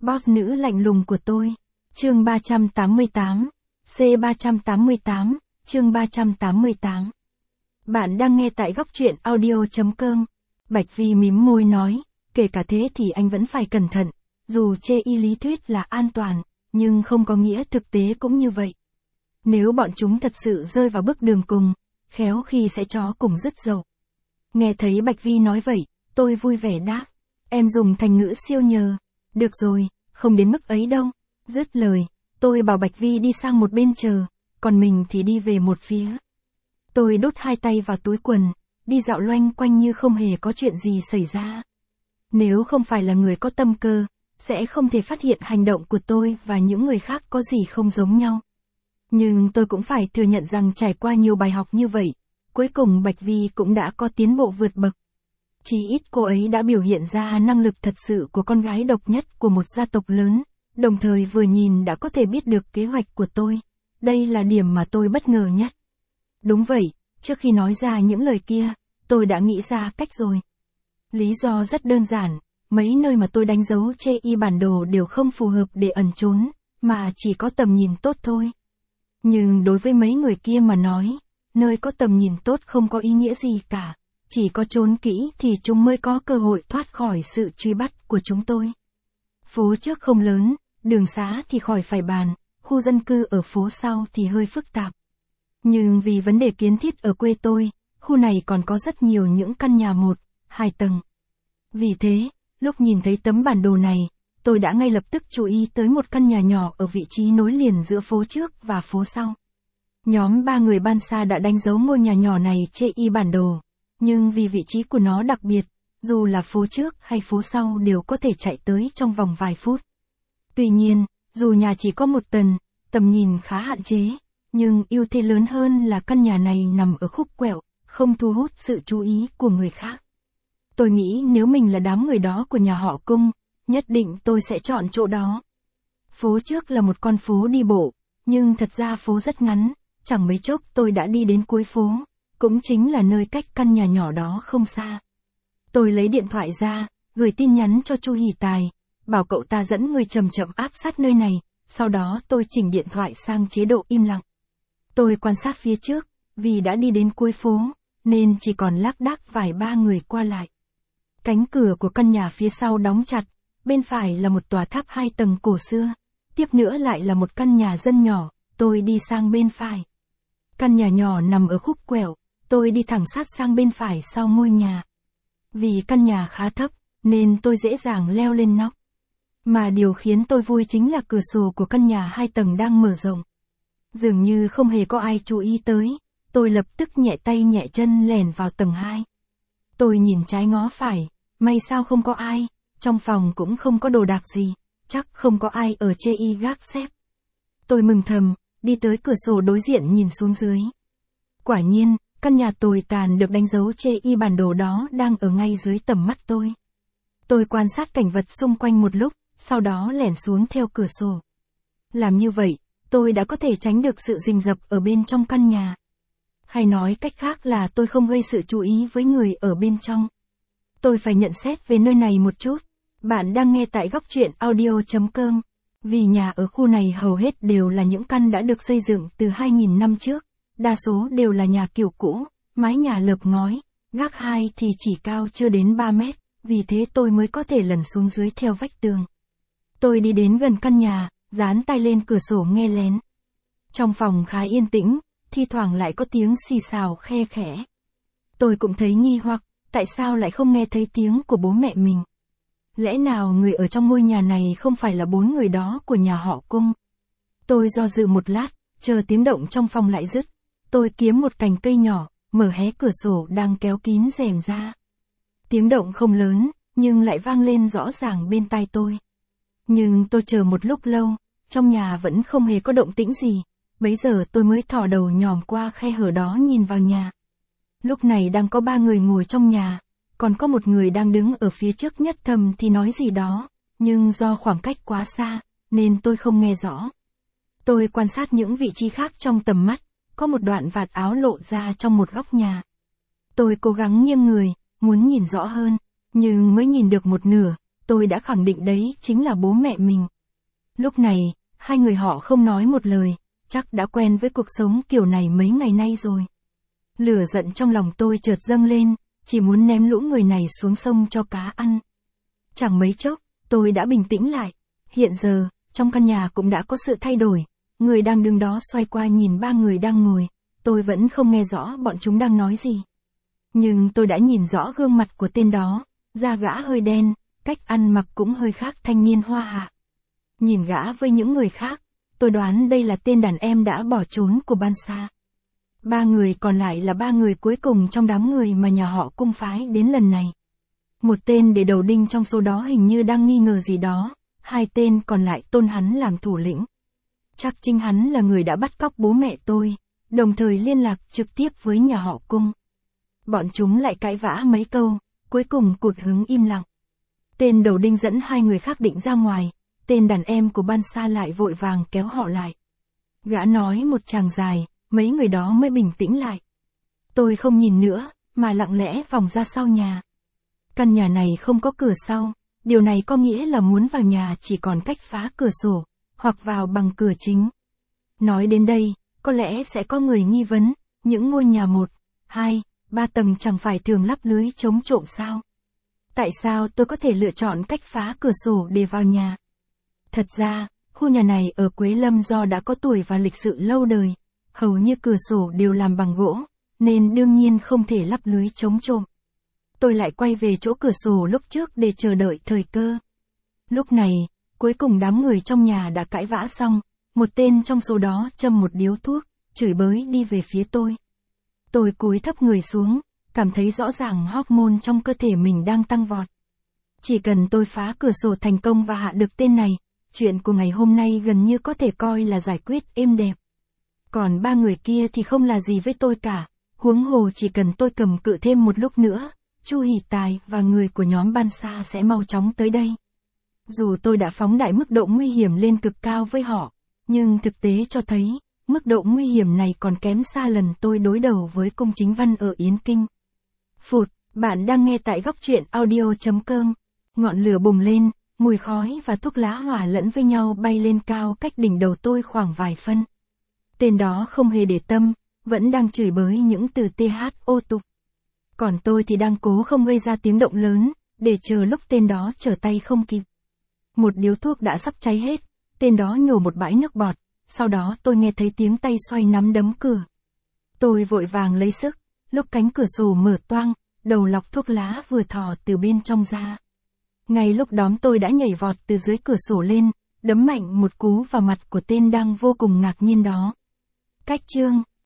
Boss nữ lạnh lùng của tôi. Chương 388. C388, chương 388. Bạn đang nghe tại góc truyện audio.com. Bạch Vi mím môi nói, kể cả thế thì anh vẫn phải cẩn thận, dù chê y lý thuyết là an toàn, nhưng không có nghĩa thực tế cũng như vậy. Nếu bọn chúng thật sự rơi vào bước đường cùng, khéo khi sẽ chó cùng dứt dậu. Nghe thấy Bạch Vi nói vậy, tôi vui vẻ đáp, em dùng thành ngữ siêu nhờ. Được rồi, không đến mức ấy đâu. Dứt lời, tôi bảo Bạch Vi đi sang một bên chờ, còn mình thì đi về một phía. Tôi đút hai tay vào túi quần, đi dạo loanh quanh như không hề có chuyện gì xảy ra. Nếu không phải là người có tâm cơ, sẽ không thể phát hiện hành động của tôi và những người khác có gì không giống nhau. Nhưng tôi cũng phải thừa nhận rằng trải qua nhiều bài học như vậy, cuối cùng Bạch Vi cũng đã có tiến bộ vượt bậc. Chỉ ít cô ấy đã biểu hiện ra năng lực thật sự của con gái độc nhất của một gia tộc lớn, đồng thời vừa nhìn đã có thể biết được kế hoạch của tôi. Đây là điểm mà tôi bất ngờ nhất. Đúng vậy, trước khi nói ra những lời kia, tôi đã nghĩ ra cách rồi. Lý do rất đơn giản, mấy nơi mà tôi đánh dấu chê y bản đồ đều không phù hợp để ẩn trốn, mà chỉ có tầm nhìn tốt thôi. Nhưng đối với mấy người kia mà nói, nơi có tầm nhìn tốt không có ý nghĩa gì cả, chỉ có trốn kỹ thì chúng mới có cơ hội thoát khỏi sự truy bắt của chúng tôi. Phố trước không lớn, đường xá thì khỏi phải bàn, khu dân cư ở phố sau thì hơi phức tạp. Nhưng vì vấn đề kiến thiết ở quê tôi, khu này còn có rất nhiều những căn nhà 1, 2 tầng. Vì thế, lúc nhìn thấy tấm bản đồ này, tôi đã ngay lập tức chú ý tới một căn nhà nhỏ ở vị trí nối liền giữa phố trước và phố sau. Nhóm 3 người ban xa đã đánh dấu ngôi nhà nhỏ này chê y bản đồ, nhưng vì vị trí của nó đặc biệt, dù là phố trước hay phố sau đều có thể chạy tới trong vòng vài phút. Tuy nhiên, dù nhà chỉ có 1 tầng, tầm nhìn khá hạn chế, nhưng ưu thế lớn hơn là căn nhà này nằm ở khúc quẹo, không thu hút sự chú ý của người khác. Tôi nghĩ nếu mình là đám người đó của nhà họ Cung, nhất định tôi sẽ chọn chỗ đó. Phố trước là một con phố đi bộ, nhưng thật ra phố rất ngắn, chẳng mấy chốc tôi đã đi đến cuối phố, cũng chính là nơi cách căn nhà nhỏ đó không xa. Tôi lấy điện thoại ra, gửi tin nhắn cho Chu Hỷ Tài, bảo cậu ta dẫn người chậm chậm áp sát nơi này, sau đó tôi chỉnh điện thoại sang chế độ im lặng. Tôi quan sát phía trước, vì đã đi đến cuối phố, nên chỉ còn lác đác vài ba người qua lại. Cánh cửa của căn nhà phía sau đóng chặt, bên phải là một tòa tháp 2 tầng cổ xưa, tiếp nữa lại là một căn nhà dân nhỏ, tôi đi sang bên phải. Căn nhà nhỏ nằm ở khúc quẹo, tôi đi thẳng sát sang bên phải sau ngôi nhà. Vì căn nhà khá thấp, nên tôi dễ dàng leo lên nóc. Mà điều khiến tôi vui chính là cửa sổ của căn nhà 2 tầng đang mở rộng. Dường như không hề có ai chú ý tới, tôi lập tức nhẹ tay nhẹ chân lèn vào tầng 2. Tôi nhìn trái ngó phải, may sao không có ai, trong phòng cũng không có đồ đạc gì, chắc không có ai ở chê y gác xếp. Tôi mừng thầm, đi tới cửa sổ đối diện nhìn xuống dưới. Quả nhiên, căn nhà tồi tàn được đánh dấu chê y bản đồ đó đang ở ngay dưới tầm mắt tôi. Tôi quan sát cảnh vật xung quanh một lúc, sau đó lẻn xuống theo cửa sổ. Làm như vậy, tôi đã có thể tránh được sự rình rập ở bên trong căn nhà. Hay nói cách khác là tôi không gây sự chú ý với người ở bên trong. Tôi phải nhận xét về nơi này một chút. Bạn đang nghe tại góc truyện audio.com. Vì nhà ở khu này hầu hết đều là những căn đã được xây dựng từ 2.000 năm trước. Đa số đều là nhà kiểu cũ, mái nhà lợp ngói, gác 2 thì chỉ cao chưa đến 3 mét, vì thế tôi mới có thể lẩn xuống dưới theo vách tường. Tôi đi đến gần căn nhà, dán tay lên cửa sổ nghe lén. Trong phòng khá yên tĩnh, thi thoảng lại có tiếng xì xào khe khẽ. Tôi cũng thấy nghi hoặc, tại sao lại không nghe thấy tiếng của bố mẹ mình? Lẽ nào người ở trong ngôi nhà này không phải là 4 người đó của nhà họ Cung? Tôi do dự một lát, chờ tiếng động trong phòng lại dứt. Tôi kiếm một cành cây nhỏ, mở hé cửa sổ đang kéo kín rèm ra. Tiếng động không lớn, nhưng lại vang lên rõ ràng bên tai tôi. Nhưng tôi chờ một lúc lâu, trong nhà vẫn không hề có động tĩnh gì. Bấy giờ tôi mới thò đầu nhòm qua khe hở đó nhìn vào nhà. Lúc này đang có 3 người ngồi trong nhà, còn có một người đang đứng ở phía trước nhất thầm thì nói gì đó, nhưng do khoảng cách quá xa, nên tôi không nghe rõ. Tôi quan sát những vị trí khác trong tầm mắt, có một đoạn vạt áo lộ ra trong một góc nhà. Tôi cố gắng nghiêng người, muốn nhìn rõ hơn, nhưng mới nhìn được một nửa, tôi đã khẳng định đấy chính là bố mẹ mình. Lúc này, hai người họ không nói một lời, chắc đã quen với cuộc sống kiểu này mấy ngày nay rồi. Lửa giận trong lòng tôi chợt dâng lên, chỉ muốn ném lũ người này xuống sông cho cá ăn. Chẳng mấy chốc, tôi đã bình tĩnh lại. Hiện giờ, trong căn nhà cũng đã có sự thay đổi. Người đang đứng đó xoay qua nhìn ba người đang ngồi. Tôi vẫn không nghe rõ bọn chúng đang nói gì. Nhưng tôi đã nhìn rõ gương mặt của tên đó. Da gã hơi đen, cách ăn mặc cũng hơi khác thanh niên hoa hạ. Nhìn gã với những người khác, tôi đoán đây là tên đàn em đã bỏ trốn của Ban Sa. Ba người còn lại là ba người cuối cùng trong đám người mà nhà họ Cung phái đến lần này. Một tên để đầu đinh trong số đó hình như đang nghi ngờ gì đó, hai tên còn lại tôn hắn làm thủ lĩnh. Chắc chính hắn là người đã bắt cóc bố mẹ tôi, đồng thời liên lạc trực tiếp với nhà họ Cung. Bọn chúng lại cãi vã mấy câu, cuối cùng cụt hứng im lặng. Tên đầu đinh dẫn hai người khác định ra ngoài, tên đàn em của Ban Sa lại vội vàng kéo họ lại. Gã nói một tràng dài, mấy người đó mới bình tĩnh lại. Tôi không nhìn nữa, mà lặng lẽ vòng ra sau nhà. Căn nhà này không có cửa sau, điều này có nghĩa là muốn vào nhà chỉ còn cách phá cửa sổ, hoặc vào bằng cửa chính. Nói đến đây, có lẽ sẽ có người nghi vấn, những ngôi nhà 1, 2, 3 tầng chẳng phải thường lắp lưới chống trộm sao? Tại sao tôi có thể lựa chọn cách phá cửa sổ để vào nhà? Thật ra, khu nhà này ở Quế Lâm do đã có tuổi và lịch sự lâu đời, hầu như cửa sổ đều làm bằng gỗ, nên đương nhiên không thể lắp lưới chống trộm. Tôi lại quay về chỗ cửa sổ lúc trước để chờ đợi thời cơ. Lúc này, cuối cùng đám người trong nhà đã cãi vã xong, một tên trong số đó châm một điếu thuốc, chửi bới đi về phía tôi. Tôi cúi thấp người xuống, cảm thấy rõ ràng hormone trong cơ thể mình đang tăng vọt. Chỉ cần tôi phá cửa sổ thành công và hạ được tên này, chuyện của ngày hôm nay gần như có thể coi là giải quyết êm đẹp. Còn ba người kia thì không là gì với tôi cả, huống hồ chỉ cần tôi cầm cự thêm một lúc nữa, Chu Hỷ Tài và người của nhóm Ban Sa sẽ mau chóng tới đây. Dù tôi đã phóng đại mức độ nguy hiểm lên cực cao với họ, nhưng thực tế cho thấy, mức độ nguy hiểm này còn kém xa lần tôi đối đầu với Cung Chính Văn ở Yến Kinh. Phụt, bạn đang nghe tại góc truyện audio.com. Ngọn lửa bùng lên, mùi khói và thuốc lá hòa lẫn với nhau bay lên cao cách đỉnh đầu tôi khoảng vài phân. Tên đó không hề để tâm, vẫn đang chửi bới những từ THO tục. Còn tôi thì đang cố không gây ra tiếng động lớn, để chờ lúc tên đó trở tay không kịp. Một điếu thuốc đã sắp cháy hết, tên đó nhổ một bãi nước bọt, sau đó tôi nghe thấy tiếng tay xoay nắm đấm cửa. Tôi vội vàng lấy sức, lúc cánh cửa sổ mở toang, đầu lọc thuốc lá vừa thò từ bên trong ra. Ngay lúc đó tôi đã nhảy vọt từ dưới cửa sổ lên, đấm mạnh một cú vào mặt của tên đang vô cùng ngạc nhiên đó. Cách chương